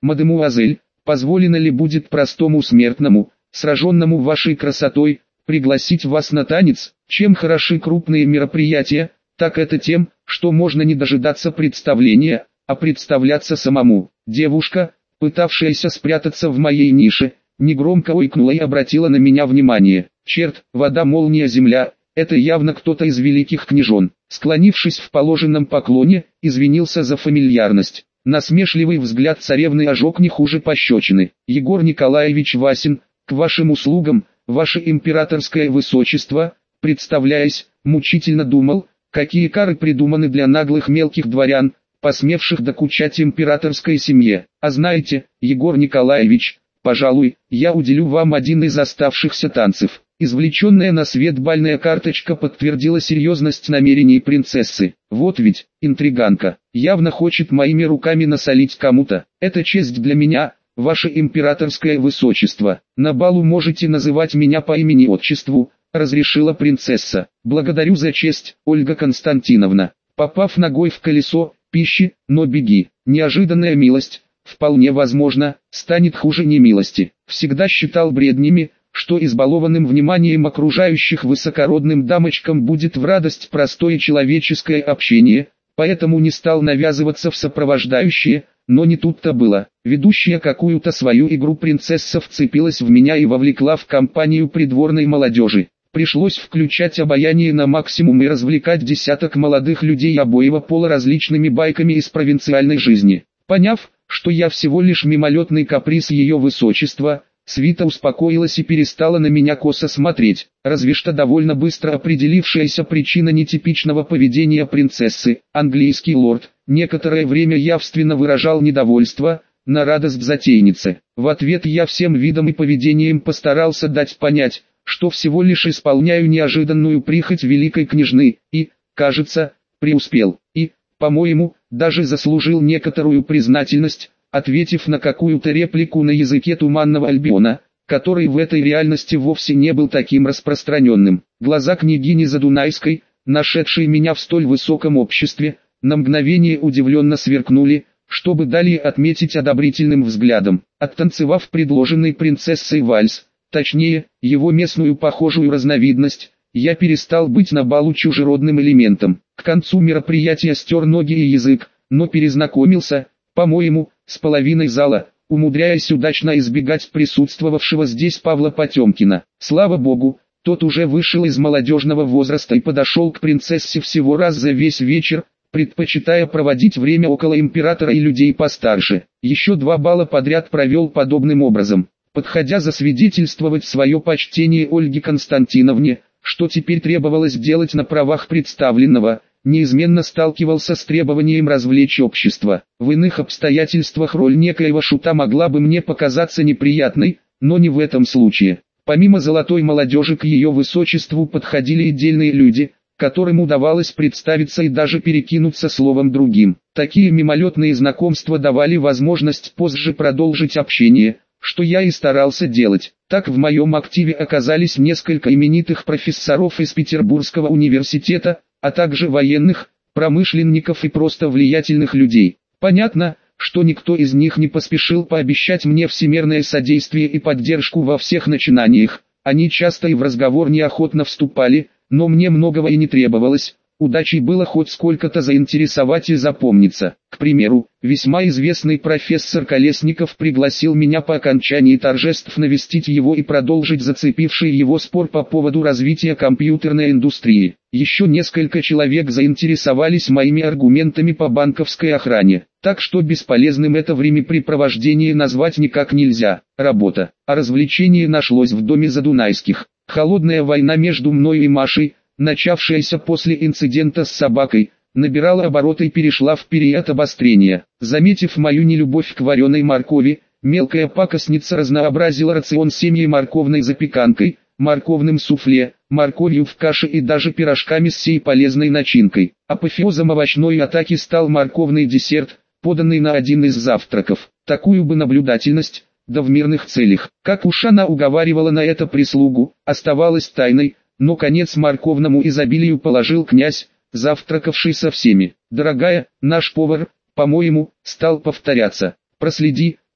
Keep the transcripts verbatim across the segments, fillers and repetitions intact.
мадемуазель, позволено ли будет простому смертному, сраженному вашей красотой, пригласить вас на танец? Чем хороши крупные мероприятия, так это тем, что можно не дожидаться представления, а представляться самому. Девушка, пытавшаяся спрятаться в моей нише, негромко ойкнула и обратила на меня внимание. Черт, вода, молния, земля, это явно кто-то из великих княжон. Склонившись в положенном поклоне, извинился за фамильярность. Насмешливый взгляд царевны ожег не хуже пощечины. Егор Николаевич Васин, к вашим услугам, ваше императорское высочество, представляясь, мучительно думал, какие кары придуманы для наглых мелких дворян, посмевших докучать императорской семье. А знаете, Егор Николаевич, пожалуй, я уделю вам один из оставшихся танцев. Извлеченная на свет бальная карточка подтвердила серьезность намерений принцессы. Вот ведь, интриганка, явно хочет моими руками насолить кому-то. Это честь для меня, ваше императорское высочество. На балу можете называть меня по имени-отчеству, разрешила принцесса. Благодарю за честь, Ольга Константиновна. Попав ногой в колесо, пищи, но беги. Неожиданная милость, вполне возможно, станет хуже немилости. Всегда считал бреднями, что избалованным вниманием окружающих высокородным дамочкам будет в радость простое человеческое общение, поэтому не стал навязываться в сопровождающие, но не тут-то было. Ведущая какую-то свою игру принцесса вцепилась в меня и вовлекла в компанию придворной молодежи. Пришлось включать обаяние на максимум и развлекать десяток молодых людей обоего пола различными байками из провинциальной жизни. Поняв, что я всего лишь мимолетный каприз ее высочества, свита успокоилась и перестала на меня косо смотреть, разве что довольно быстро определившаяся причина нетипичного поведения принцессы, английский лорд, некоторое время явственно выражал недовольство, на радость затейницы. В ответ я всем видом и поведением постарался дать понять, что всего лишь исполняю неожиданную прихоть великой княжны, и, кажется, преуспел, и, по-моему, даже заслужил некоторую признательность, ответив на какую-то реплику на языке Туманного Альбиона, который в этой реальности вовсе не был таким распространенным. Глаза княгини Задунайской, нашедшей меня в столь высоком обществе, на мгновение удивленно сверкнули, чтобы далее отметить одобрительным взглядом. Оттанцевав предложенный принцессой вальс, точнее, его местную похожую разновидность, я перестал быть на балу чужеродным элементом. К концу мероприятия стер ноги и язык, но перезнакомился, по-моему, с половиной зала, умудряясь удачно избегать присутствовавшего здесь Павла Потемкина. Слава богу, тот уже вышел из молодежного возраста и подошел к принцессе всего раз за весь вечер, предпочитая проводить время около императора и людей постарше. Еще два балла подряд провел подобным образом, подходя засвидетельствовать свое почтение Ольге Константиновне, что теперь требовалось делать на правах представленного, неизменно сталкивался с требованием развлечь общество. В иных обстоятельствах роль некоего шута могла бы мне показаться неприятной, но не в этом случае. Помимо золотой молодежи к ее высочеству подходили отдельные люди, которым удавалось представиться и даже перекинуться словом другим. Такие мимолетные знакомства давали возможность позже продолжить общение, что я и старался делать. Так в моем активе оказались несколько именитых профессоров из Петербургского университета, а также военных, промышленников и просто влиятельных людей. Понятно, что никто из них не поспешил пообещать мне всемирное содействие и поддержку во всех начинаниях. Они часто и в разговор неохотно вступали, но мне многого и не требовалось. Удачей было хоть сколько-то заинтересовать и запомниться. К примеру, весьма известный профессор Колесников пригласил меня по окончании торжеств навестить его и продолжить зацепивший его спор по поводу развития компьютерной индустрии. Еще несколько человек заинтересовались моими аргументами по банковской охране, так что бесполезным это времяпрепровождение назвать никак нельзя. Работа. А развлечение нашлось в доме Задунайских. Холодная война между мной и Машей, начавшаяся после инцидента с собакой, набирала обороты и перешла в период обострения. Заметив мою нелюбовь к вареной моркови, мелкая пакостница разнообразила рацион семьей морковной запеканкой, морковным суфле, морковью в каше и даже пирожками с сей полезной начинкой. Апофеозом овощной атаки стал морковный десерт, поданный на один из завтраков. Такую бы наблюдательность, да в мирных целях. Как уж она уговаривала на это прислугу, оставалось тайной, но конец морковному изобилию положил князь, завтракавший со всеми. «Дорогая, наш повар, по-моему, стал повторяться. Проследи,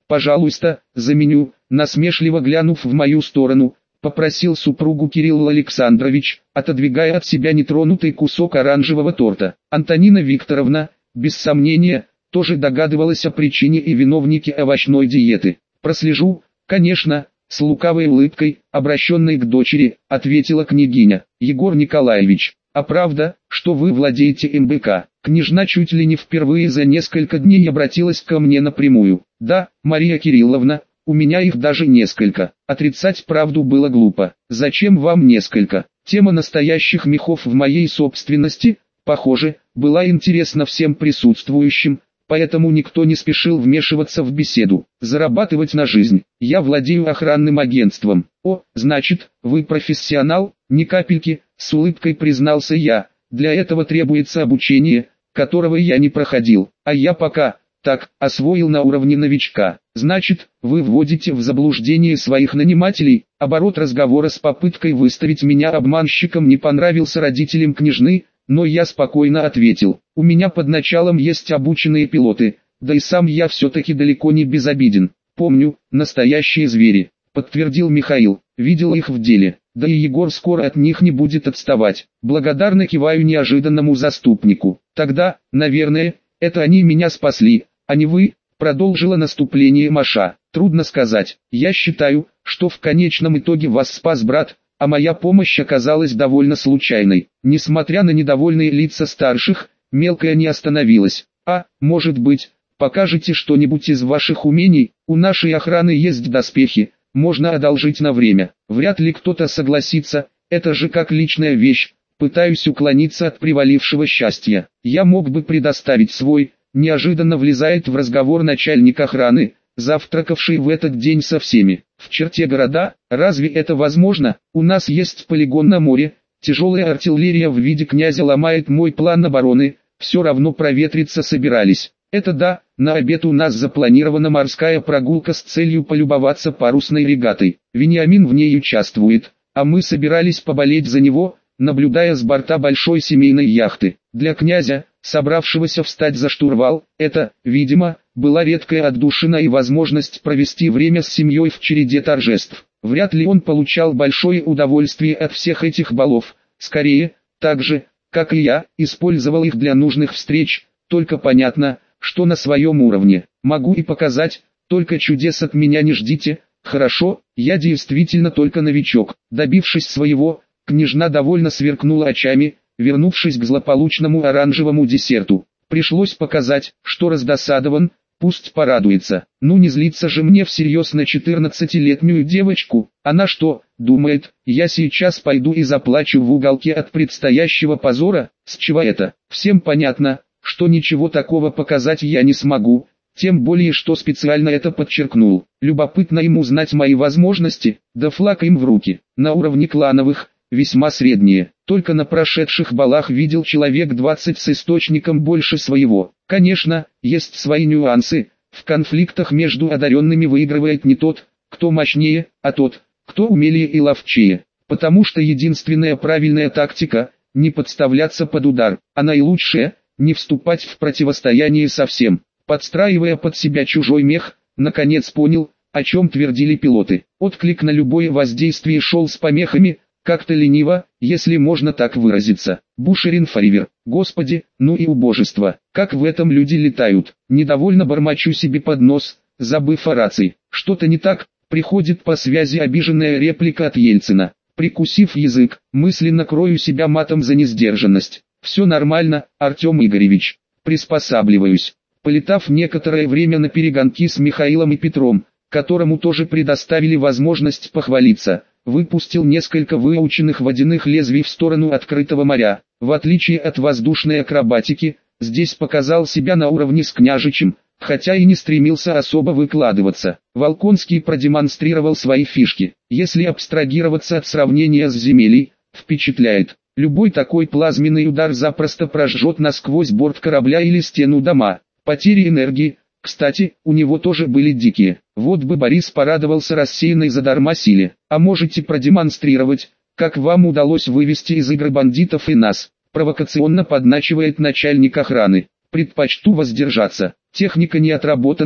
«Пожалуйста, заменю», насмешливо глянув в мою сторону, попросил супругу Кирилл Александрович, отодвигая от себя нетронутый кусок оранжевого торта. Антонина Викторовна, без сомнения, тоже догадывалась о причине и виновнике овощной диеты. «Прослежу, конечно», с лукавой улыбкой, обращенной к дочери, ответила княгиня. «Егор Николаевич, а правда, что вы владеете эм бэ ка?» Княжна чуть ли не впервые за несколько дней обратилась ко мне напрямую. «Да, Мария Кирилловна, у меня их даже несколько». Отрицать правду было глупо. «Зачем вам несколько?» Тема настоящих мехов в моей собственности, похоже, была интересна всем присутствующим, поэтому никто не спешил вмешиваться в беседу. «Зарабатывать на жизнь. Я владею охранным агентством». «О, значит, вы профессионал?» «Ни капельки», с улыбкой признался я. «Для этого требуется обучение, которого я не проходил, а я пока, так, освоил на уровне новичка». «Значит, вы вводите в заблуждение своих нанимателей?» Оборот разговора с попыткой выставить меня обманщиком не понравился родителям княжны, но я спокойно ответил: «У меня под началом есть обученные пилоты, да и сам я все-таки далеко не безобиден. Помню, настоящие звери», — подтвердил Михаил, — «видел их в деле, да и Егор скоро от них не будет отставать». Благодарно киваю неожиданному заступнику. «Тогда, наверное, это они меня спасли, а не вы», — продолжила наступление Маша. «Трудно сказать. Я считаю, что в конечном итоге вас спас брат, а моя помощь оказалась довольно случайной». Несмотря на недовольные лица старших, мелкая не остановилась. «А, может быть, покажете что-нибудь из ваших умений? У нашей охраны есть доспехи, можно одолжить на время». Вряд ли кто-то согласится, это же как личная вещь. Пытаюсь уклониться от привалившего счастья. «Я мог бы предоставить свой», неожиданно влезает в разговор начальник охраны, завтракавший в этот день со всеми. «В черте города, разве это возможно? У нас есть полигон на море, тяжелая артиллерия в виде князя ломает мой план обороны, все равно проветриться собирались». «Это да, на обед у нас запланирована морская прогулка с целью полюбоваться парусной регатой. Вениамин в ней участвует, а мы собирались поболеть за него, наблюдая с борта большой семейной яхты». Для князя, собравшегося встать за штурвал, это, видимо, была редкая отдушина и возможность провести время с семьей в череде торжеств. Вряд ли он получал большое удовольствие от всех этих балов, скорее, так же, как и я, использовал их для нужных встреч, только понятно, что на своем уровне. Могу и показать, только чудес от меня не ждите. Хорошо, я действительно только новичок. Добившись своего, княжна довольно сверкнула очами, вернувшись к злополучному оранжевому десерту. Пришлось показать, что раздосадован, пусть порадуется. Ну не злиться же мне всерьез на четырнадцатилетнюю девочку. Она что, думает, я сейчас пойду и заплачу в уголке от предстоящего позора? С чего это? Всем понятно, что ничего такого показать я не смогу, тем более что специально это подчеркнул. Любопытно им узнать мои возможности, да флаг им в руки. На уровне клановых, весьма средние. Только на прошедших балах видел человек двадцать с источником больше своего. Конечно, есть свои нюансы. В конфликтах между одаренными выигрывает не тот, кто мощнее, а тот, кто умелее и ловчее. Потому что единственная правильная тактика – не подставляться под удар, а наилучшая – не вступать в противостояние совсем. Подстраивая под себя чужой мех, наконец понял, о чем твердили пилоты. Отклик на любое воздействие шел с помехами, как-то лениво, если можно так выразиться. Бушерин Фаривер. Господи, ну и убожество. Как в этом люди летают. Недовольно бормочу себе под нос, забыв о рации. Что-то не так, приходит по связи обиженная реплика от Ельцина. Прикусив язык, мысленно крою себя матом за несдержанность. Все нормально, Артем Игоревич. Приспосабливаюсь. Полетав некоторое время на перегонки с Михаилом и Петром, которому тоже предоставили возможность похвалиться, выпустил несколько выученных водяных лезвий в сторону открытого моря. В отличие от воздушной акробатики, здесь показал себя на уровне с княжичем, хотя и не стремился особо выкладываться. Волконский продемонстрировал свои фишки. Если абстрагироваться от сравнения с земелей, впечатляет. Любой такой плазменный удар запросто прожжет насквозь борт корабля или стену дома. Потери энергии, кстати, у него тоже были дикие. Вот бы Борис порадовался рассеянной задарма силе. А можете продемонстрировать, как вам удалось вывести из игры бандитов и нас? Провокационно подначивает начальник охраны. Предпочту воздержаться. Техника не отработанная,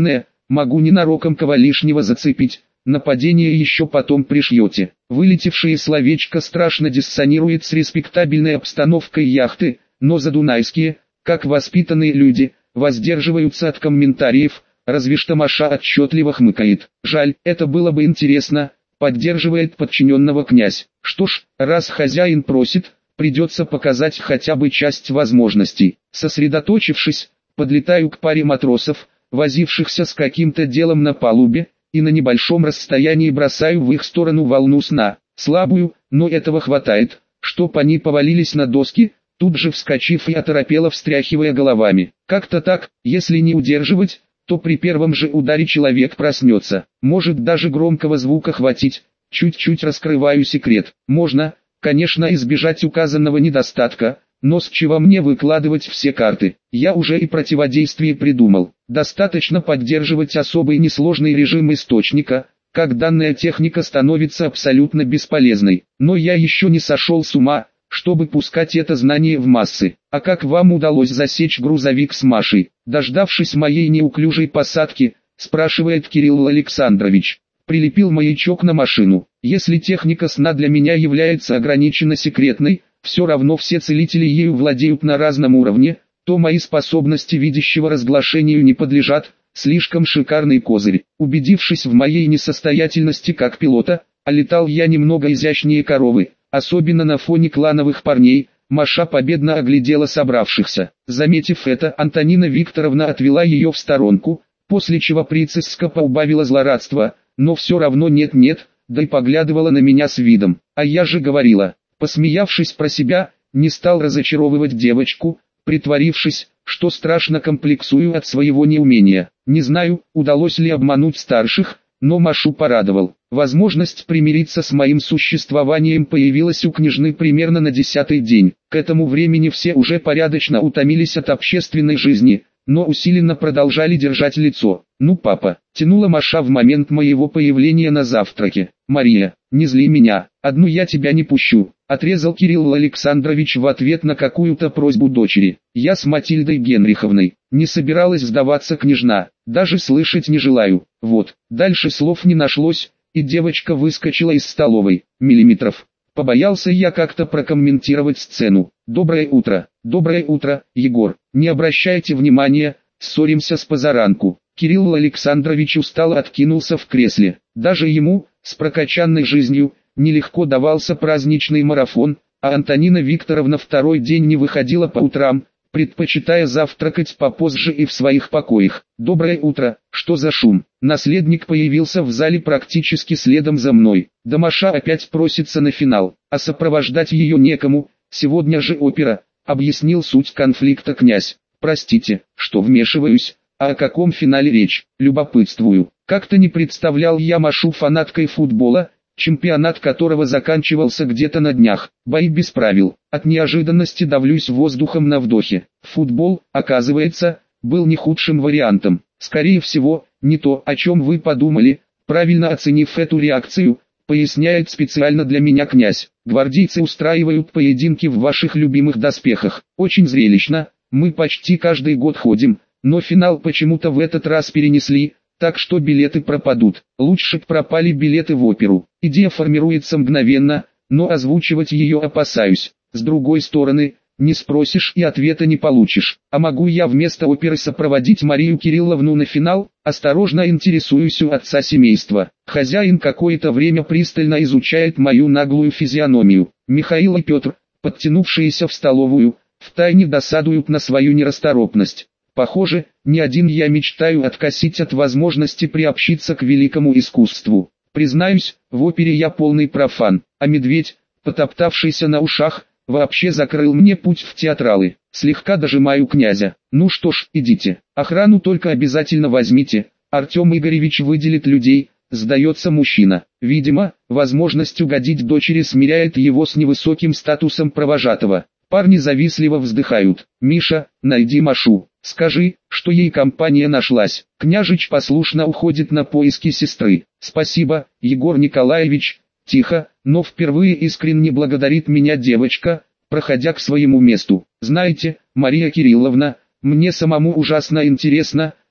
могу ненароком кого лишнего зацепить, нападение еще потом пришьете. Вылетевшее словечко страшно диссонирует с респектабельной обстановкой яхты, но задунайские, как воспитанные люди, воздерживаются от комментариев, разве что Маша отчетливо хмыкает. Жаль, это было бы интересно, поддерживает подчиненного князь. Что ж, раз хозяин просит, придется показать хотя бы часть возможностей. Сосредоточившись, подлетаю к паре матросов, возившихся с каким-то делом на палубе, и на небольшом расстоянии бросаю в их сторону волну сна, слабую, но этого хватает, чтоб они повалились на доски, тут же вскочив и оторопело встряхивая головами. Как-то так, если не удерживать, то при первом же ударе человек проснется. Может даже громкого звука хватить. Чуть-чуть раскрываю секрет. Можно, конечно, избежать указанного недостатка, но с чего мне выкладывать все карты? Я уже и противодействие придумал. Достаточно поддерживать особый несложный режим источника, как данная техника становится абсолютно бесполезной. Но я еще не сошел с ума, чтобы пускать это знание в массы. А как вам удалось засечь грузовик с Машей? Дождавшись моей неуклюжей посадки, спрашивает Кирилл Александрович. Прилепил маячок на машину. Если техника сна для меня является ограниченно секретной, все равно все целители ею владеют на разном уровне, то мои способности видящего разглашению не подлежат, слишком шикарный козырь. Убедившись в моей несостоятельности как пилота, а летал я немного изящнее коровы, особенно на фоне клановых парней, Маша победно оглядела собравшихся. Заметив это, Антонина Викторовна отвела ее в сторонку, после чего принцесска поубавила злорадство, но все равно нет-нет, да и поглядывала на меня с видом. А я же говорила. Посмеявшись про себя, не стал разочаровывать девочку, притворившись, что страшно комплексую от своего неумения. Не знаю, удалось ли обмануть старших, но Машу порадовал. Возможность примириться с моим существованием появилась у княжны примерно на десятый день. К этому времени все уже порядочно утомились от общественной жизни, но усиленно продолжали держать лицо. «Ну, папа», — тянула Маша в момент моего появления на завтраке. «Мария, не зли меня, одну я тебя не пущу», — отрезал Кирилл Александрович в ответ на какую-то просьбу дочери. «Я с Матильдой Генриховной, не собиралась сдаваться княжна, даже слышать не желаю». Вот, дальше слов не нашлось, и девочка выскочила из столовой. Миллиметров. Побоялся я как-то прокомментировать сцену. «Доброе утро, доброе утро, Егор, не обращайте внимания, ссоримся с позаранку». Кирилл Александрович устало откинулся в кресле. Даже ему, с прокачанной жизнью, нелегко давался праздничный марафон, а Антонина Викторовна второй день не выходила по утрам, предпочитая завтракать попозже и в своих покоях. «Доброе утро, что за шум?» Наследник появился в зале практически следом за мной. Да Маша опять просится на финал, а сопровождать ее некому, сегодня же опера, объяснил суть конфликта князь. «Простите, что вмешиваюсь, а о каком финале речь? Любопытствую. Как-то не представлял я Машу фанаткой футбола, чемпионат которого заканчивался где-то на днях. Бои без правил. От неожиданности давлюсь воздухом на вдохе. Футбол, оказывается, был не худшим вариантом. Скорее всего, не то, о чем вы подумали, правильно оценив эту реакцию, поясняет специально для меня князь. Гвардейцы устраивают поединки в ваших любимых доспехах. Очень зрелищно, мы почти каждый год ходим, но финал почему-то в этот раз перенесли, так что билеты пропадут. Лучше б пропали билеты в оперу. Идея формируется мгновенно, но озвучивать ее опасаюсь. С другой стороны, не спросишь и ответа не получишь. А могу я вместо оперы сопроводить Марию Кирилловну на финал? Осторожно интересуюсь у отца семейства. Хозяин какое-то время пристально изучает мою наглую физиономию. Михаил и Петр, подтянувшиеся в столовую, втайне досадуют на свою нерасторопность. Похоже, не один я мечтаю откосить от возможности приобщиться к великому искусству. Признаюсь, в опере я полный профан, а медведь, потоптавшийся на ушах, вообще закрыл мне путь в театралы. Слегка дожимаю князя. Ну что ж, идите. Охрану только обязательно возьмите. Артем Игоревич выделит людей, сдается мужчина. Видимо, возможность угодить дочери смиряет его с невысоким статусом провожатого. Парни завистливо вздыхают. «Миша, найди Машу. Скажи, что ей компания нашлась». Княжич послушно уходит на поиски сестры. «Спасибо, Егор Николаевич». Тихо, но впервые искренне благодарит меня девочка, проходя к своему месту. «Знаете, Мария Кирилловна, мне самому ужасно интересно,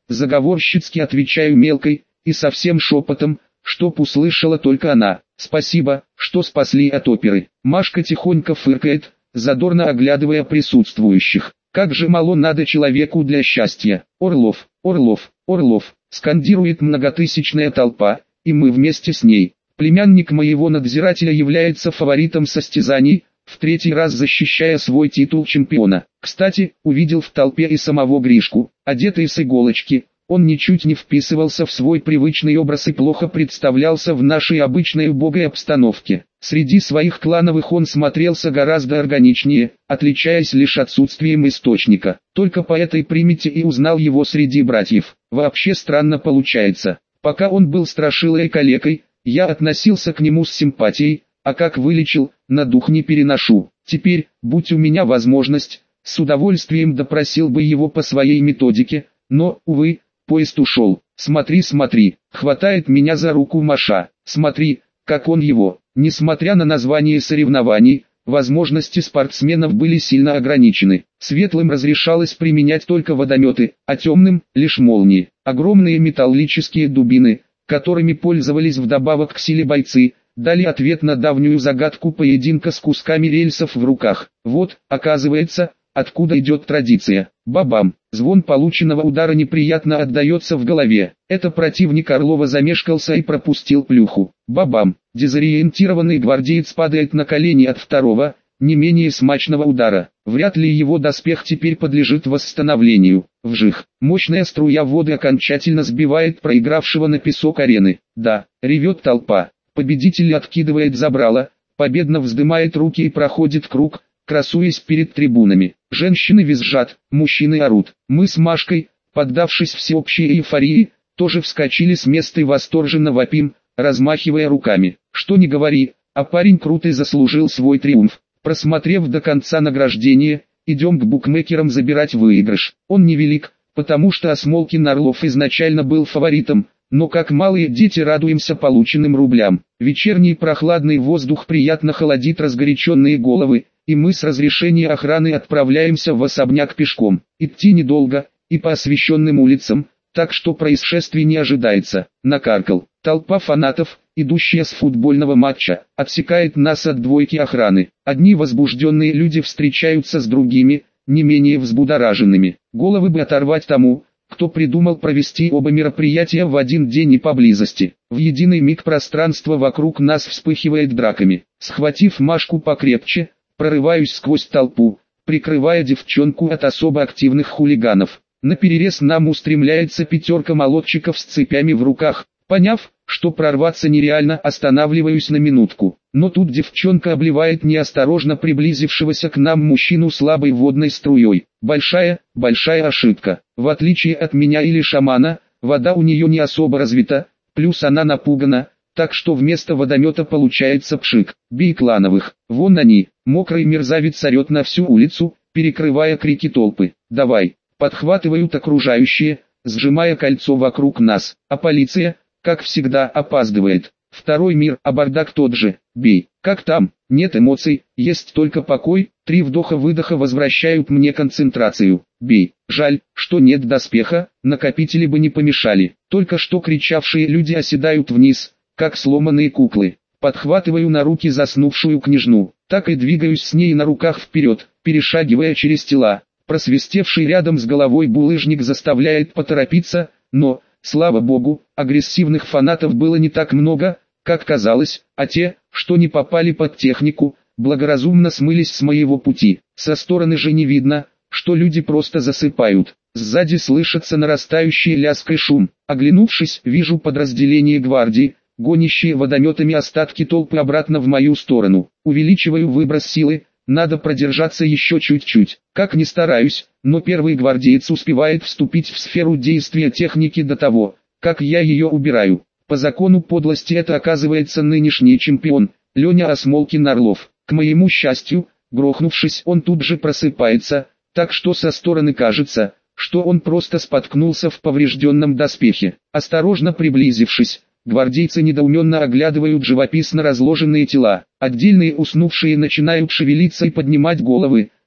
заговорщицки отвечаю мелкой и совсем шепотом, чтоб услышала только она. Спасибо, что спасли от оперы. Машка тихонько фыркает, задорно оглядывая присутствующих. Как же мало надо человеку для счастья. Орлов, Орлов, Орлов, скандирует многотысячная толпа, и мы вместе с ней. Племянник моего надзирателя является фаворитом состязаний, в третий раз защищая свой титул чемпиона. Кстати, увидел в толпе и самого Гришку, одетый с иголочки. Он ничуть не вписывался в свой привычный образ и плохо представлялся в нашей обычной убогой обстановке. Среди своих клановых он смотрелся гораздо органичнее, отличаясь лишь отсутствием источника. Только по этой примете и узнал его среди братьев. Вообще странно получается. Пока он был страшилой калекой, я относился к нему с симпатией, а как вылечил, на дух не переношу. Теперь, будь у меня возможность, с удовольствием допросил бы его по своей методике, но, увы, поезд ушел. Смотри, смотри, хватает меня за руку Маша. Смотри, как он его. Несмотря на название соревнований, возможности спортсменов были сильно ограничены. Светлым разрешалось применять только водометы, а темным – лишь молнии. Огромные металлические дубины, которыми пользовались вдобавок к силе бойцы, дали ответ на давнюю загадку поединка с кусками рельсов в руках. Вот, оказывается, откуда идет традиция. Бабам! Звон полученного удара неприятно отдается в голове. Это противник Орлова замешкался и пропустил плюху. Бабам! Дезориентированный гвардеец падает на колени от второго, не менее смачного удара. Вряд ли его доспех теперь подлежит восстановлению. Вжих! Мощная струя воды окончательно сбивает проигравшего на песок арены. Да, ревет толпа. Победитель откидывает забрало, победно вздымает руки и проходит круг, красуясь перед трибунами. Женщины визжат, мужчины орут. Мы с Машкой, поддавшись всеобщей эйфории, тоже вскочили с места и восторженно вопим, размахивая руками. Что ни говори, а парень круто заслужил свой триумф. Просмотрев до конца награждение, идем к букмекерам забирать выигрыш. Он невелик, потому что Осмолкин Орлов изначально был фаворитом, но как малые дети радуемся полученным рублям. Вечерний прохладный воздух приятно холодит разгоряченные головы, и мы с разрешения охраны отправляемся в особняк пешком. Идти недолго, и по освещенным улицам, так что происшествий не ожидается. Накаркал. Толпа фанатов, идущая с футбольного матча, отсекает нас от двойки охраны. Одни возбужденные люди встречаются с другими, не менее взбудораженными. Головы бы оторвать тому, кто придумал провести оба мероприятия в один день и поблизости. В единый миг пространство вокруг нас вспыхивает драками. Схватив Машку покрепче, прорываюсь сквозь толпу, прикрывая девчонку от особо активных хулиганов. Наперерез нам устремляется пятерка молодчиков с цепями в руках. Поняв, что прорваться нереально, останавливаюсь на минутку. Но тут девчонка обливает неосторожно приблизившегося к нам мужчину слабой водной струей. Большая, большая ошибка. В отличие от меня или шамана, вода у нее не особо развита, плюс она напугана, так что вместо водомета получается пшик. Бей клановых. Вон они. Мокрый мерзавец орет на всю улицу, перекрывая крики толпы. Давай. Подхватывают окружающие, сжимая кольцо вокруг нас. А полиция, как всегда, опаздывает. Второй мир, а бардак тот же. Бей. Как там? Нет эмоций, есть только покой. Три вдоха-выдоха возвращают мне концентрацию. Бей. Жаль, что нет доспеха, накопители бы не помешали. Только что кричавшие люди оседают вниз, как сломанные куклы. Подхватываю на руки заснувшую княжну. Так и двигаюсь с ней на руках вперед, перешагивая через тела. Просвистевший рядом с головой булыжник заставляет поторопиться, но, слава богу, агрессивных фанатов было не так много, как казалось, а те, что не попали под технику, благоразумно смылись с моего пути. Со стороны же не видно, что люди просто засыпают. Сзади слышится нарастающий лязг и шум. Оглянувшись, вижу подразделение гвардии, гонящие водометами остатки толпы обратно в мою сторону. Увеличиваю выброс силы. Надо продержаться еще чуть-чуть. Как ни стараюсь, но первый гвардеец успевает вступить в сферу действия техники до того, как я ее убираю. По закону подлости это оказывается нынешний чемпион, Леня Осмолкин Орлов. К моему счастью, грохнувшись, он тут же просыпается, так что со стороны кажется, что он просто споткнулся в поврежденном доспехе. Осторожно приблизившись, гвардейцы недоуменно оглядывают живописно разложенные тела. Отдельные уснувшие начинают шевелиться и поднимать головы,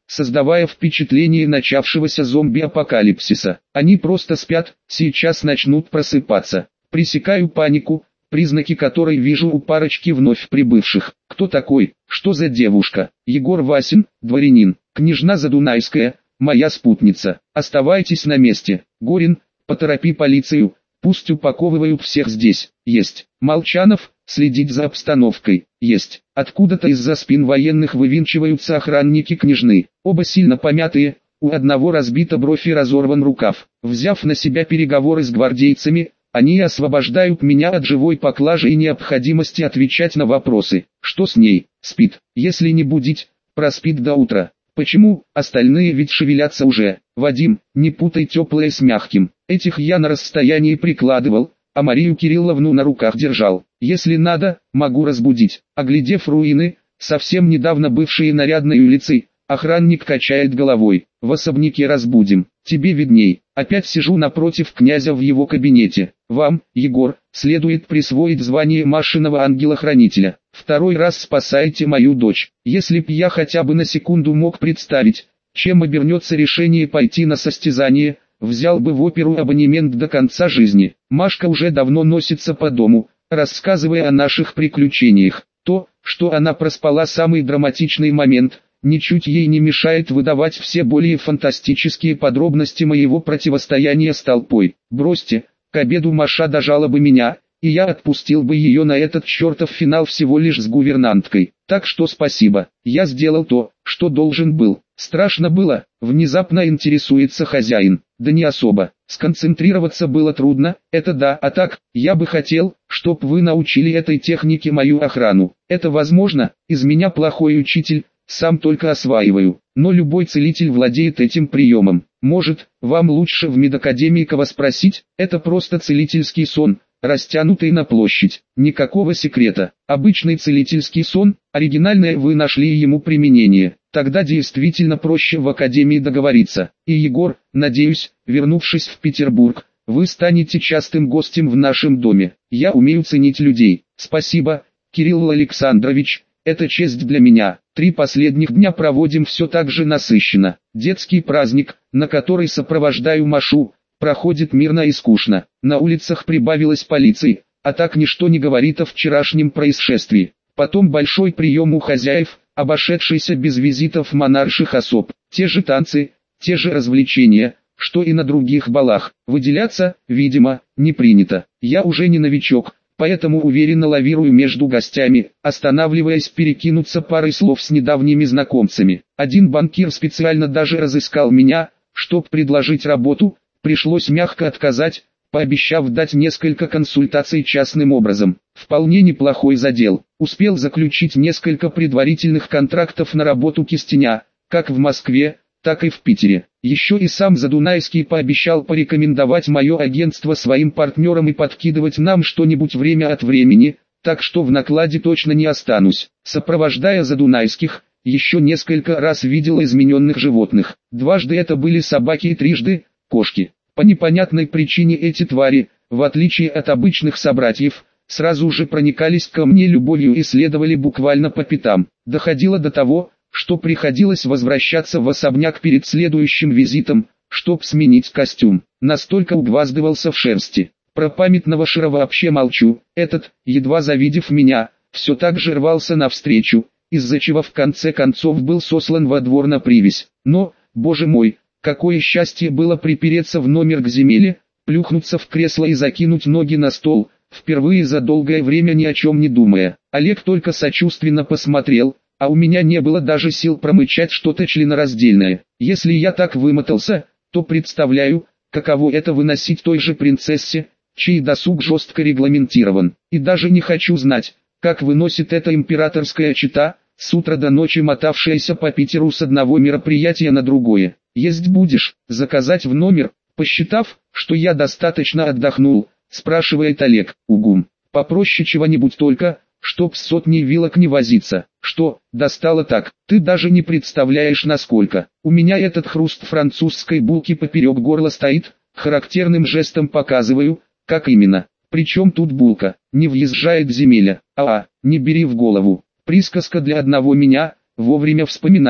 создавая впечатление начавшегося зомби-апокалипсиса. Они просто спят, сейчас начнут просыпаться. Пресекаю панику, признаки которой вижу у парочки вновь прибывших. Кто такой? Что за девушка? Егор Васин, дворянин. Княжна Задунайская, моя спутница. Оставайтесь на месте. Горин, поторопи полицию, пусть упаковывают всех здесь. Есть. Молчанов, следить за обстановкой. Есть. Откуда-то из-за спин военных вывинчиваются охранники княжны. Оба сильно помятые, у одного разбита бровь и разорван рукав. Взяв на себя переговоры с гвардейцами, они освобождают меня от живой поклажи и необходимости отвечать на вопросы. Что с ней? Спит. Если не будить, проспит до утра. Почему? Остальные ведь шевелятся уже. Вадим, не путай теплое с мягким. Этих я на расстоянии прикладывал, а Марию Кирилловну на руках держал. Если надо, могу разбудить. Оглядев руины, совсем недавно бывшие нарядной улицей, охранник качает головой. В особняке разбудим. Тебе видней. Опять сижу напротив князя в его кабинете. Вам, Егор, следует присвоить звание Машиного ангела-хранителя. Второй раз спасаете мою дочь. Если б я хотя бы на секунду мог представить, чем обернется решение пойти на состязание, взял бы в оперу абонемент до конца жизни. Машка уже давно носится по дому, рассказывая о наших приключениях. То, что она проспала самый драматичный момент, ничуть ей не мешает выдавать все более фантастические подробности моего противостояния с толпой. Бросьте, к обеду Маша дожала бы меня, и я отпустил бы ее на этот чертов финал всего лишь с гувернанткой. Так что спасибо, я сделал то, что должен был. Страшно было, внезапно интересуется хозяин. Да не особо, сконцентрироваться было трудно, это да, а так, я бы хотел, чтоб вы научили этой технике мою охрану. Это возможно, из меня плохой учитель, сам только осваиваю, но любой целитель владеет этим приемом. Может, вам лучше в медакадемии кого спросить, это просто целительский сон, растянутый на площадь, никакого секрета. Обычный целительский сон, оригинальное вы нашли ему применение, тогда действительно проще в академии договориться. И Егор, надеюсь, вернувшись в Петербург, вы станете частым гостем в нашем доме. Я умею ценить людей. Спасибо, Кирилл Александрович, это честь для меня. Три последних дня проводим все так же насыщенно. Детский праздник, на который сопровождаю Машу, проходит мирно и скучно. На улицах прибавилось полиции, а так ничто не говорит о вчерашнем происшествии. Потом большой прием у хозяев, обошедшийся без визитов монарших особ. Те же танцы, те же развлечения, что и на других балах. Выделяться, видимо, не принято. Я уже не новичок, поэтому уверенно лавирую между гостями, останавливаясь перекинуться парой слов с недавними знакомцами. Один банкир специально даже разыскал меня, чтоб предложить работу, пришлось мягко отказать, пообещав дать несколько консультаций частным образом. Вполне неплохой задел. Успел заключить несколько предварительных контрактов на работу кистеня, как в Москве, так и в Питере. Еще и сам Задунайский пообещал порекомендовать мое агентство своим партнерам и подкидывать нам что-нибудь время от времени, так что в накладе точно не останусь. Сопровождая Задунайских, еще несколько раз видел измененных животных. Дважды это были собаки и трижды – кошки. По непонятной причине эти твари, в отличие от обычных собратьев, сразу же проникались ко мне любовью и следовали буквально по пятам. Доходило до того, что приходилось возвращаться в особняк перед следующим визитом, чтоб сменить костюм. Настолько угваздывался в шерсти. Про памятного Шира вообще молчу. Этот, едва завидев меня, все так же рвался навстречу, из-за чего в конце концов был сослан во двор на привязь. Но, боже мой, какое счастье было припереться в номер к Земеле, плюхнуться в кресло и закинуть ноги на стол, впервые за долгое время ни о чем не думая. Олег только сочувственно посмотрел, а у меня не было даже сил промычать что-то членораздельное. Если я так вымотался, то представляю, каково это выносить той же принцессе, чей досуг жестко регламентирован. И даже не хочу знать, как выносит эта императорская чета, с утра до ночи мотавшаяся по Питеру с одного мероприятия на другое. Есть будешь, заказать в номер, посчитав, что я достаточно отдохнул, спрашивает Олег. Угум, попроще чего-нибудь только, чтоб с сотней вилок не возиться. Что, достало так, ты даже не представляешь насколько. У меня этот хруст французской булки поперек горла стоит, характерным жестом показываю, как именно. Причем тут булка, не въезжает Земеля, а, а, не бери в голову. Присказка для одного меня, вовремя вспоминаю,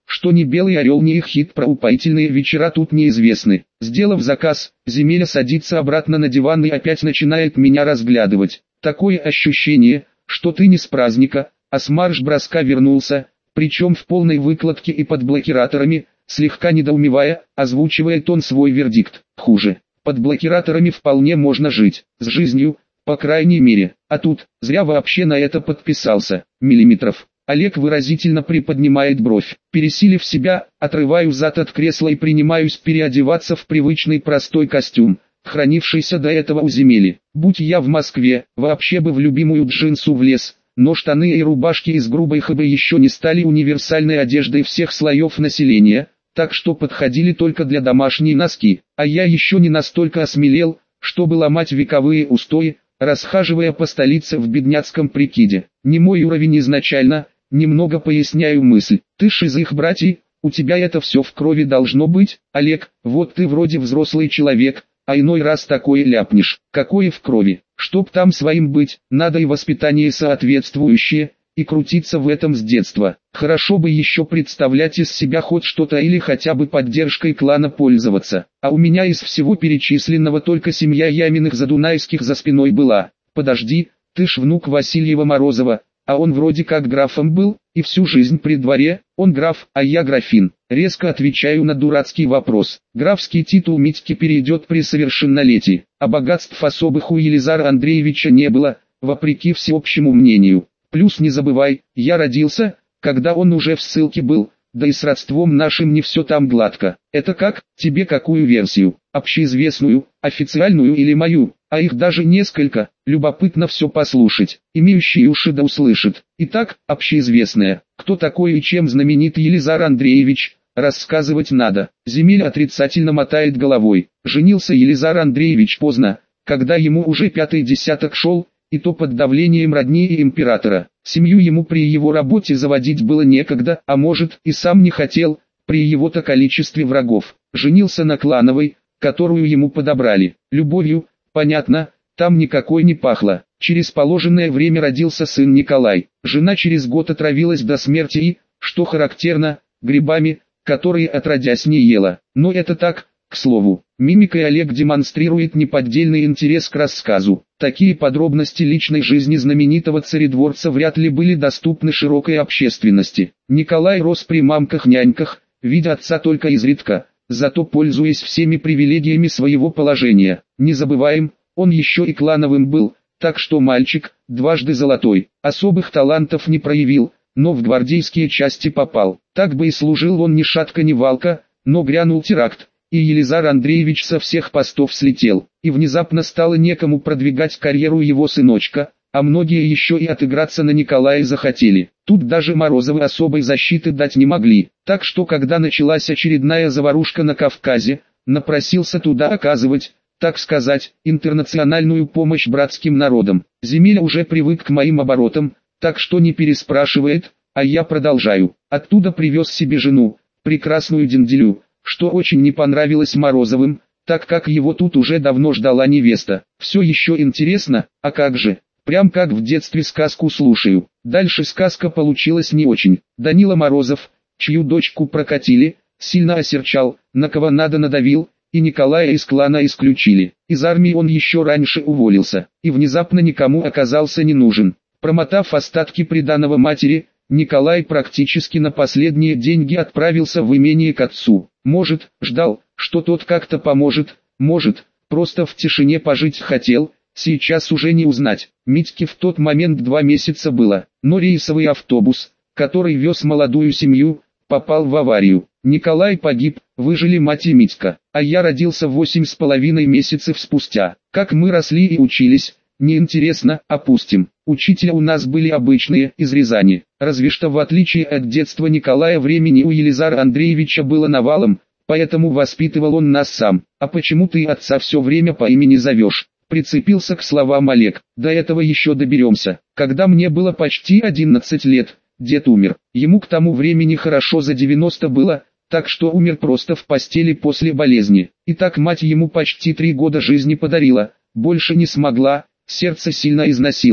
что ни Белый Орел, ни их хит про упоительные вечера тут неизвестны. Сделав заказ, Земеля садится обратно на диван и опять начинает меня разглядывать. Такое ощущение, что ты не с праздника, а с марш-броска вернулся, причем в полной выкладке и под блокираторами, слегка недоумевая, озвучивает он свой вердикт. Хуже. Под блокираторами вполне можно жить, с жизнью, по крайней мере, а тут, зря вообще на это подписался. Миллиметров. Олег выразительно приподнимает бровь. Пересилив себя, отрываю зад от кресла и принимаюсь переодеваться в привычный простой костюм, хранившийся до этого у Земели. Будь я в Москве, вообще бы в любимую джинсу влез, но штаны и рубашки из грубой хб еще не стали универсальной одеждой всех слоев населения, так что подходили только для домашней носки, а я еще не настолько осмелел, чтобы ломать вековые устои, расхаживая по столице в бедняцком прикиде. Не мой уровень изначально. Немного поясняю мысль. Ты ж из их братьев, у тебя это все в крови должно быть, Олег, вот ты вроде взрослый человек, а иной раз такое ляпнешь. Какое в крови? Чтоб там своим быть, надо и воспитание соответствующее, и крутиться в этом с детства. Хорошо бы еще представлять из себя хоть что-то или хотя бы поддержкой клана пользоваться. А у меня из всего перечисленного только семья Яминых Задунайских за спиной была. Подожди, ты ж внук Васильева Морозова. А он вроде как графом был, и всю жизнь при дворе, он граф, а я графин. Резко отвечаю на дурацкий вопрос. Графский титул Митьке перейдет при совершеннолетии, а богатств особых у Елизара Андреевича не было, вопреки всеобщему мнению. Плюс не забывай, я родился, когда он уже в ссылке был, да и с родством нашим не все там гладко. Это как, тебе какую версию, общеизвестную, официальную или мою? А их даже несколько, любопытно все послушать, имеющие уши да услышат. Итак, общеизвестное, кто такой и чем знаменит Елизар Андреевич, рассказывать надо. Земель отрицательно мотает головой. Женился Елизар Андреевич поздно, когда ему уже пятый десяток шел, и то под давлением родни и императора. Семью ему при его работе заводить было некогда, а может и сам не хотел, при его-то количестве врагов. Женился на клановой, которую ему подобрали. Любовью, понятно, там никакой не пахло. Через положенное время родился сын Николай. Жена через год отравилась до смерти и, что характерно, грибами, которые отродясь не ела. Но это так, к слову. Мимикой Олег демонстрирует неподдельный интерес к рассказу. Такие подробности личной жизни знаменитого царедворца вряд ли были доступны широкой общественности. Николай рос при мамках-няньках, видя отца только изредка, зато пользуясь всеми привилегиями своего положения. Не забываем, он еще и клановым был, так что мальчик, дважды золотой, особых талантов не проявил, но в гвардейские части попал. Так бы и служил он ни шатка ни валка, но грянул теракт, и Елизар Андреевич со всех постов слетел, и внезапно стало некому продвигать карьеру его сыночка, а многие еще и отыграться на Николае захотели. Тут даже Морозовы особой защиты дать не могли, так что когда началась очередная заварушка на Кавказе, напросился туда оказывать, так сказать, интернациональную помощь братским народам. Земеля уже привык к моим оборотам, так что не переспрашивает, а я продолжаю. Оттуда привез себе жену, прекрасную Денделю, что очень не понравилось Морозовым, так как его тут уже давно ждала невеста. Все еще интересно, а как же, прям как в детстве сказку слушаю. Дальше сказка получилась не очень. Данила Морозов, чью дочку прокатили, сильно осерчал, на кого надо надавил, и Николая из клана исключили. Из армии он еще раньше уволился, и внезапно никому оказался не нужен. Промотав остатки приданого матери, Николай практически на последние деньги отправился в имение к отцу. Может, ждал, что тот как-то поможет, может, просто в тишине пожить хотел, сейчас уже не узнать. Митьке в тот момент два месяца было, но рейсовый автобус, который вез молодую семью, попал в аварию. Николай погиб, выжили мать и Митька, а я родился восемь с половиной месяцев спустя. Как мы росли и учились, неинтересно, опустим. Учителя у нас были обычные, из Рязани. Разве что в отличие от детства Николая времени у Елизара Андреевича было навалом, поэтому воспитывал он нас сам. А почему ты отца все время по имени зовешь? Прицепился к словам Олег. До этого еще доберемся. Когда мне было почти одиннадцать лет, дед умер. Ему к тому времени хорошо за девяносто было, так что умер просто в постели после болезни. И так мать ему почти три года жизни подарила, больше не смогла, сердце сильно износилось.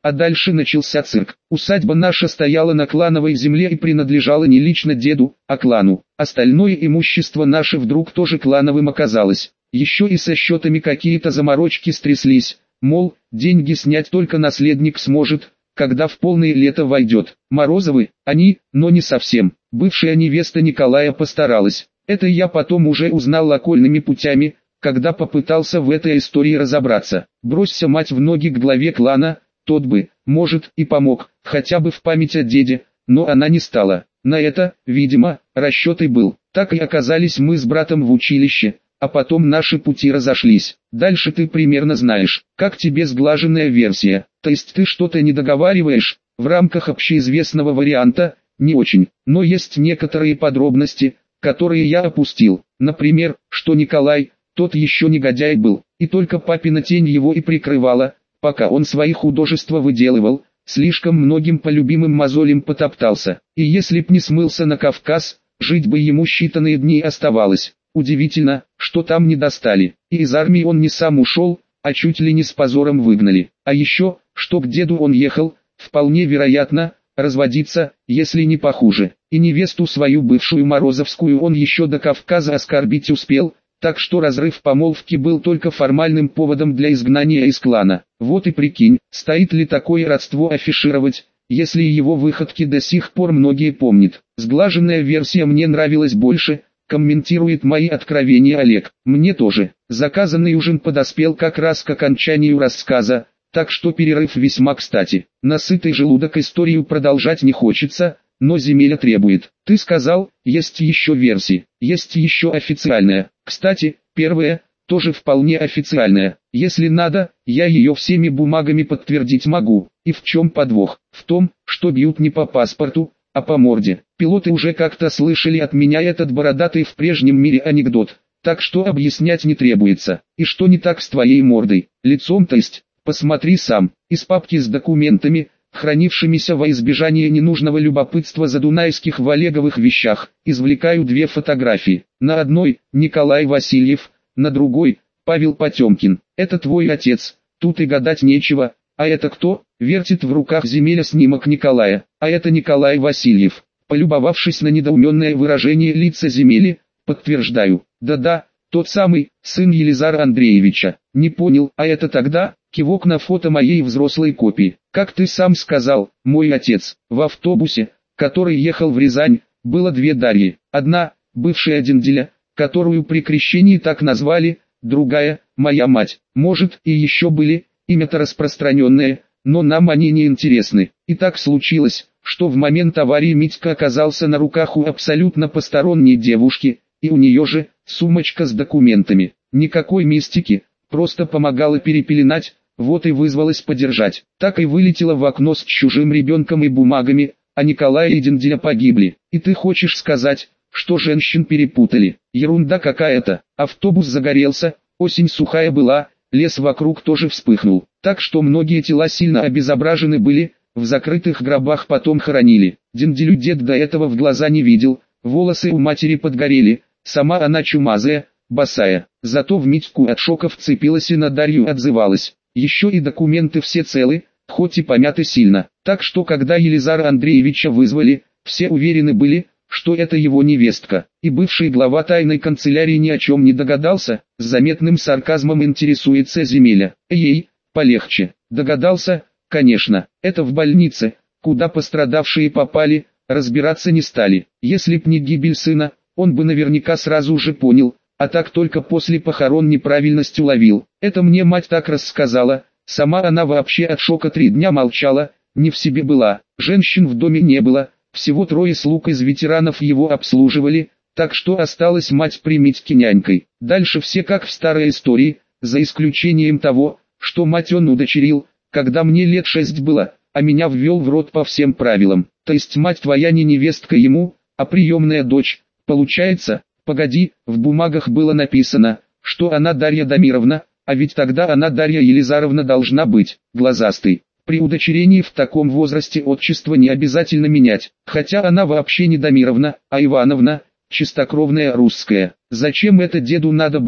а дальше начался цирк. Усадьба наша стояла на клановой земле и принадлежала не лично деду, а клану. Остальное имущество наше вдруг тоже клановым оказалось. Еще и со счетами какие-то заморочки стряслись, мол, деньги снять только наследник сможет, когда в полное лето войдет. Морозовы, они, но не совсем. Бывшая невеста Николая постаралась. Это я потом уже узнал окольными путями, когда попытался в этой истории разобраться. Бросься мать в ноги к главе клана, тот бы, может, и помог, хотя бы в память о деде, но она не стала. На это, видимо, расчет и был. Так и оказались мы с братом в училище, а потом наши пути разошлись. Дальше ты примерно знаешь, как тебе сглаженная версия. То есть ты что-то не договариваешь, в рамках общеизвестного варианта, не очень, но есть некоторые подробности, которые я опустил. Например, что Николай, тот еще негодяй был, и только папина тень его и прикрывала, пока он свои художества выделывал, слишком многим по любимым мозолям потоптался. И если б не смылся на Кавказ, жить бы ему считанные дни оставалось. Удивительно, что там не достали, и из армии он не сам ушел, а чуть ли не с позором выгнали. А еще, что к деду он ехал, вполне вероятно, разводиться, если не похуже. И невесту свою бывшую Морозовскую он еще до Кавказа оскорбить успел, так что разрыв помолвки был только формальным поводом для изгнания из клана. Вот и прикинь, стоит ли такое родство афишировать, если его выходки до сих пор многие помнят. Сглаженная версия мне нравилась больше, комментирует мои откровения Олег. Мне тоже. Заказанный ужин подоспел как раз к окончанию рассказа, так что перерыв весьма кстати. На сытый желудок историю продолжать не хочется, но земля требует. Ты сказал, есть еще версии, есть еще официальная. Кстати, первая, тоже вполне официальная. Если надо, я ее всеми бумагами подтвердить могу. И в чем подвох? В том, что бьют не по паспорту, а по морде. Пилоты уже как-то слышали от меня этот бородатый в прежнем мире анекдот, так что объяснять не требуется. И что не так с твоей мордой, лицом то есть, посмотри сам. Из папки с документами, хранившимися во избежание ненужного любопытства задунайских в Олеговых вещах, извлекаю две фотографии. На одной – Николай Васильев, на другой – Павел Потемкин. Это твой отец, тут и гадать нечего. А это кто? Вертит в руках земля снимок Николая. А это Николай Васильев. Полюбовавшись на недоуменное выражение лица Земели, подтверждаю. Да-да, тот самый, сын Елизара Андреевича. Не понял, а это тогда? Кивок на фото моей взрослой копии. Как ты сам сказал, мой отец. В автобусе, который ехал в Рязань, было две Дарьи. Одна, бывшая Денделя, которую при крещении так назвали, другая, моя мать. Может, и еще были, имя-то распространенное, но нам они не интересны. И так случилось, что в момент аварии Митька оказался на руках у абсолютно посторонней девушки, и у нее же сумочка с документами. Никакой мистики, просто помогала перепеленать, вот и вызвалась подержать. Так и вылетела в окно с чужим ребенком и бумагами, а Николай и Денделя погибли. И ты хочешь сказать, что женщин перепутали? Ерунда какая-то. Автобус загорелся, осень сухая была, лес вокруг тоже вспыхнул. Так что многие тела сильно обезображены были, в закрытых гробах потом хоронили. Денделю дед до этого в глаза не видел, волосы у матери подгорели, сама она чумазая, босая. Зато в Митьку от шока вцепилась и на Дарью отзывалась. Еще и документы все целы, хоть и помяты сильно. Так что когда Елизара Андреевича вызвали, все уверены были, что это его невестка. И бывший глава тайной канцелярии ни о чем не догадался, с заметным сарказмом интересуется Земеля. Ей, полегче. Догадался, конечно, это в больнице, куда пострадавшие попали, разбираться не стали. Если б не гибель сына, он бы наверняка сразу же понял, а так только после похорон неправильность уловил. Это мне мать так рассказала, сама она вообще от шока три дня молчала, не в себе была. Женщин в доме не было, всего трое слуг из ветеранов его обслуживали, так что осталась мать при Митьке нянькой. Дальше все как в старой истории, за исключением того, что мать он удочерил, когда мне лет шесть было, а меня ввел в рот по всем правилам. То есть мать твоя не невестка ему, а приемная дочь, получается? Погоди, в бумагах было написано, что она Дарья Дамировна, а ведь тогда она Дарья Елизаровна должна быть, глазастый. При удочерении в таком возрасте отчество не обязательно менять, хотя она вообще не Дамировна, а Ивановна, чистокровная русская. Зачем это деду надо было,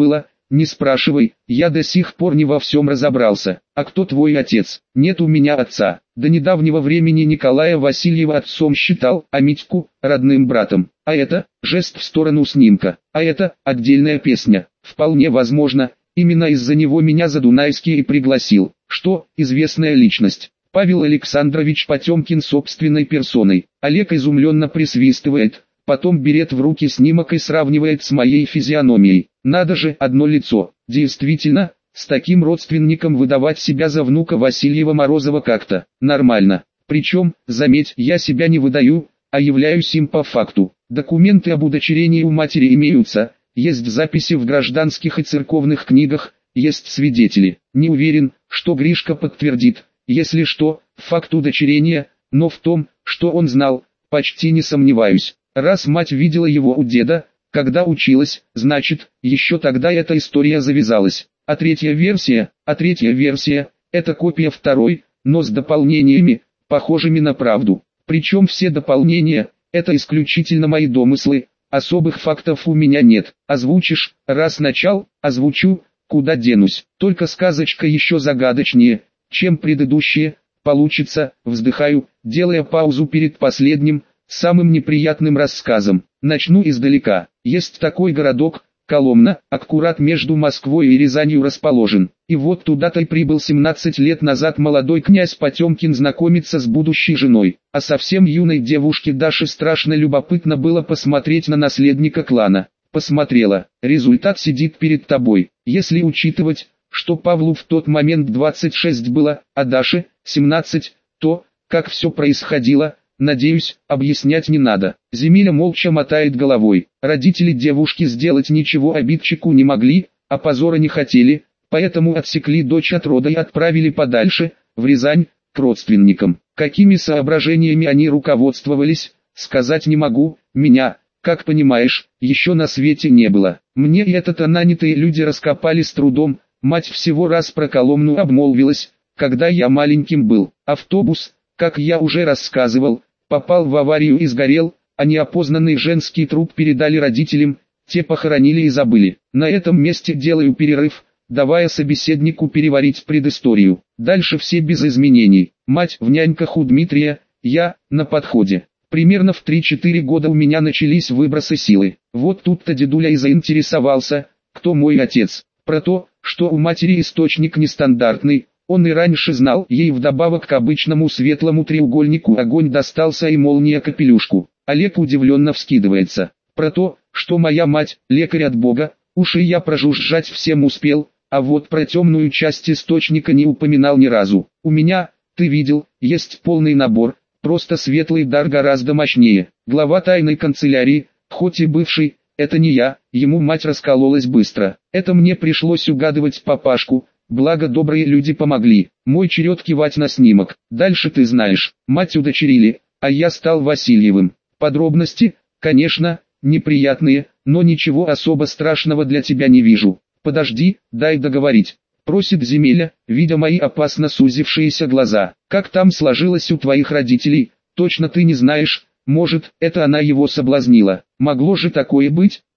не спрашивай, я до сих пор не во всем разобрался. А кто твой отец? Нет у меня отца. До недавнего времени Николая Васильева отцом считал, а Митьку – родным братом. А это – жест в сторону снимка. А это – отдельная песня. Вполне возможно, именно из-за него меня Задунайский и пригласил. Что, известная личность. Павел Александрович Потемкин собственной персоной. Олег изумленно присвистывает, потом берет в руки снимок и сравнивает с моей физиономией. Надо же, одно лицо. Действительно, с таким родственником выдавать себя за внука Васильева-Морозова как-то нормально. Причем, заметь, я себя не выдаю, а являюсь им по факту. Документы об удочерении у матери имеются, есть записи в гражданских и церковных книгах, есть свидетели. Не уверен, что Гришка подтвердит. Если что, факт удочерения, но в том, что он знал, почти не сомневаюсь. Раз мать видела его у деда, когда училась, значит, еще тогда эта история завязалась. А третья версия, а третья версия, это копия второй, но с дополнениями, похожими на правду. Причем все дополнения, это исключительно мои домыслы, особых фактов у меня нет. Озвучишь, раз начал, озвучу, куда денусь. Только сказочка еще загадочнее, чем предыдущие, получится, вздыхаю, делая паузу перед последним, самым неприятным рассказом. Начну издалека. Есть такой городок, Коломна, аккурат между Москвой и Рязанью расположен. И вот туда-то и прибыл семнадцать лет назад молодой князь Потемкин знакомиться с будущей женой. А совсем юной девушке Даше страшно любопытно было посмотреть на наследника клана. Посмотрела. Результат сидит перед тобой. Если учитывать, что Павлу в тот момент двадцать шесть было, а Даше семнадцать, то, как все происходило, надеюсь, объяснять не надо. Земеля молча мотает головой. Родители девушки сделать ничего обидчику не могли, а позора не хотели, поэтому отсекли дочь от рода и отправили подальше, в Рязань, к родственникам. Какими соображениями они руководствовались, сказать не могу, меня, как понимаешь, еще на свете не было. Мне и это-то нанятые люди раскопали с трудом. Мать всего раз про Коломну обмолвилась, когда я маленьким был. Автобус, как я уже рассказывал, попал в аварию и сгорел, а неопознанный женский труп передали родителям, те похоронили и забыли. На этом месте делаю перерыв, давая собеседнику переварить предысторию. Дальше все без изменений. Мать в няньках у Дмитрия, я на подходе. Примерно в три-четыре года у меня начались выбросы силы. Вот тут-то дедуля и заинтересовался, кто мой отец. Про то, что у матери источник нестандартный, он и раньше знал. Ей вдобавок к обычному светлому треугольнику огонь достался и молния капелюшку. Олег удивленно вскидывается. Про то, что моя мать, лекарь от Бога, уши я прожужжать всем успел, а вот про темную часть источника не упоминал ни разу. У меня, ты видел, есть полный набор, просто светлый дар гораздо мощнее. Глава тайной канцелярии, хоть и бывший, это не я, ему мать раскололась быстро. Это мне пришлось угадывать папашку, благо добрые люди помогли. Мой черед кивать на снимок. Дальше ты знаешь, мать удочерили, а я стал Васильевым. Подробности, конечно, неприятные, но ничего особо страшного для тебя не вижу. Подожди, дай договорить. Просит Земеля, видя мои опасно сузившиеся глаза. Как там сложилось у твоих родителей, точно ты не знаешь. Может, это она его соблазнила. Могло же такое быть?